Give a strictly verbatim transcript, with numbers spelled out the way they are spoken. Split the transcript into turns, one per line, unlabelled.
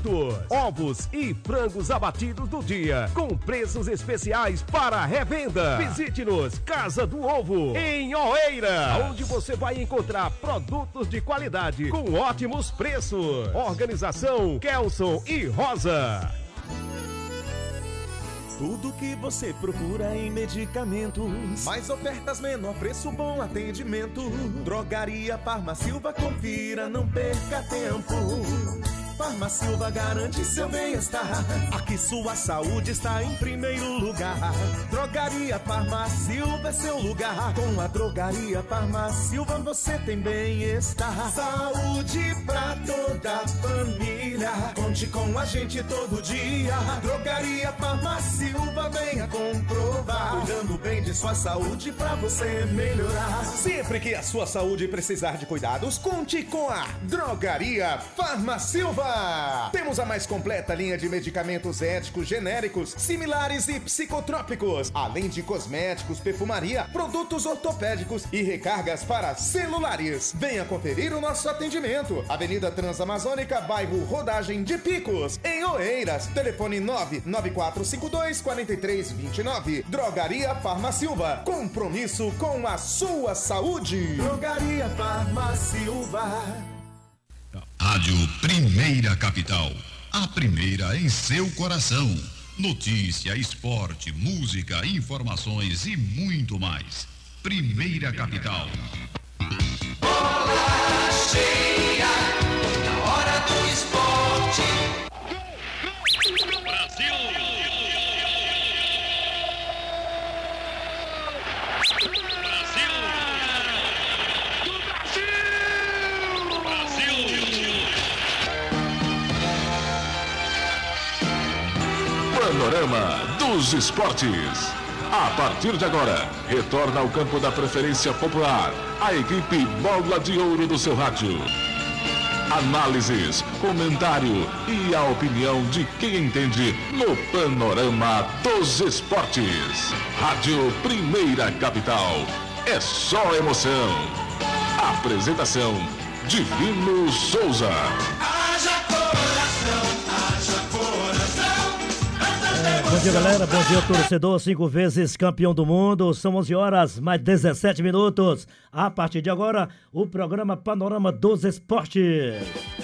produtos, ovos e frangos abatidos do dia, com preços especiais para revenda. Visite-nos, Casa do Ovo, em Oeiras, onde você vai encontrar produtos de qualidade com ótimos preços. Organização Kelson e Rosa.
Tudo que você procura em medicamentos, mais ofertas, menor preço, bom atendimento. Drogaria Farmacilva, confira, não perca tempo. Farmacilva garante seu bem-estar. Aqui sua saúde está em primeiro lugar. Drogaria Farmacilva é seu lugar. Com a Drogaria Farmacilva você tem bem-estar. Saúde pra toda a família. Conte com a gente todo dia. Drogaria Farmacilva, venha comprovar. Cuidando bem de sua saúde pra você melhorar. Sempre que a sua saúde precisar de cuidados, conte com a Drogaria Farmacilva. Temos a mais completa linha de medicamentos éticos, genéricos, similares e psicotrópicos, além de cosméticos, perfumaria, produtos ortopédicos e recargas para celulares. Venha conferir o nosso atendimento. Avenida Transamazônica, bairro Rodagem de Picos, em Oeiras. Telefone nove nove quatro cinco dois quatro três dois nove. Drogaria Farmacilva. Compromisso com a sua saúde. Drogaria Farmacilva.
Rádio Primeira Capital, a primeira em seu coração. Notícia, esporte, música, informações e muito mais. Primeira Capital.
Bola cheia, na hora do esporte. Brasil!
Panorama dos Esportes. A partir de agora, retorna ao campo da preferência popular a equipe Bola de Ouro do seu rádio. Análises, comentário e a opinião de quem entende no Panorama dos Esportes. Rádio Primeira Capital. É só emoção. Apresentação: Divino Souza.
Bom dia, galera. Bom dia, torcedor. Cinco vezes campeão do mundo. São onze horas, mais dezessete minutos. A partir de agora, o programa Panorama dos Esportes.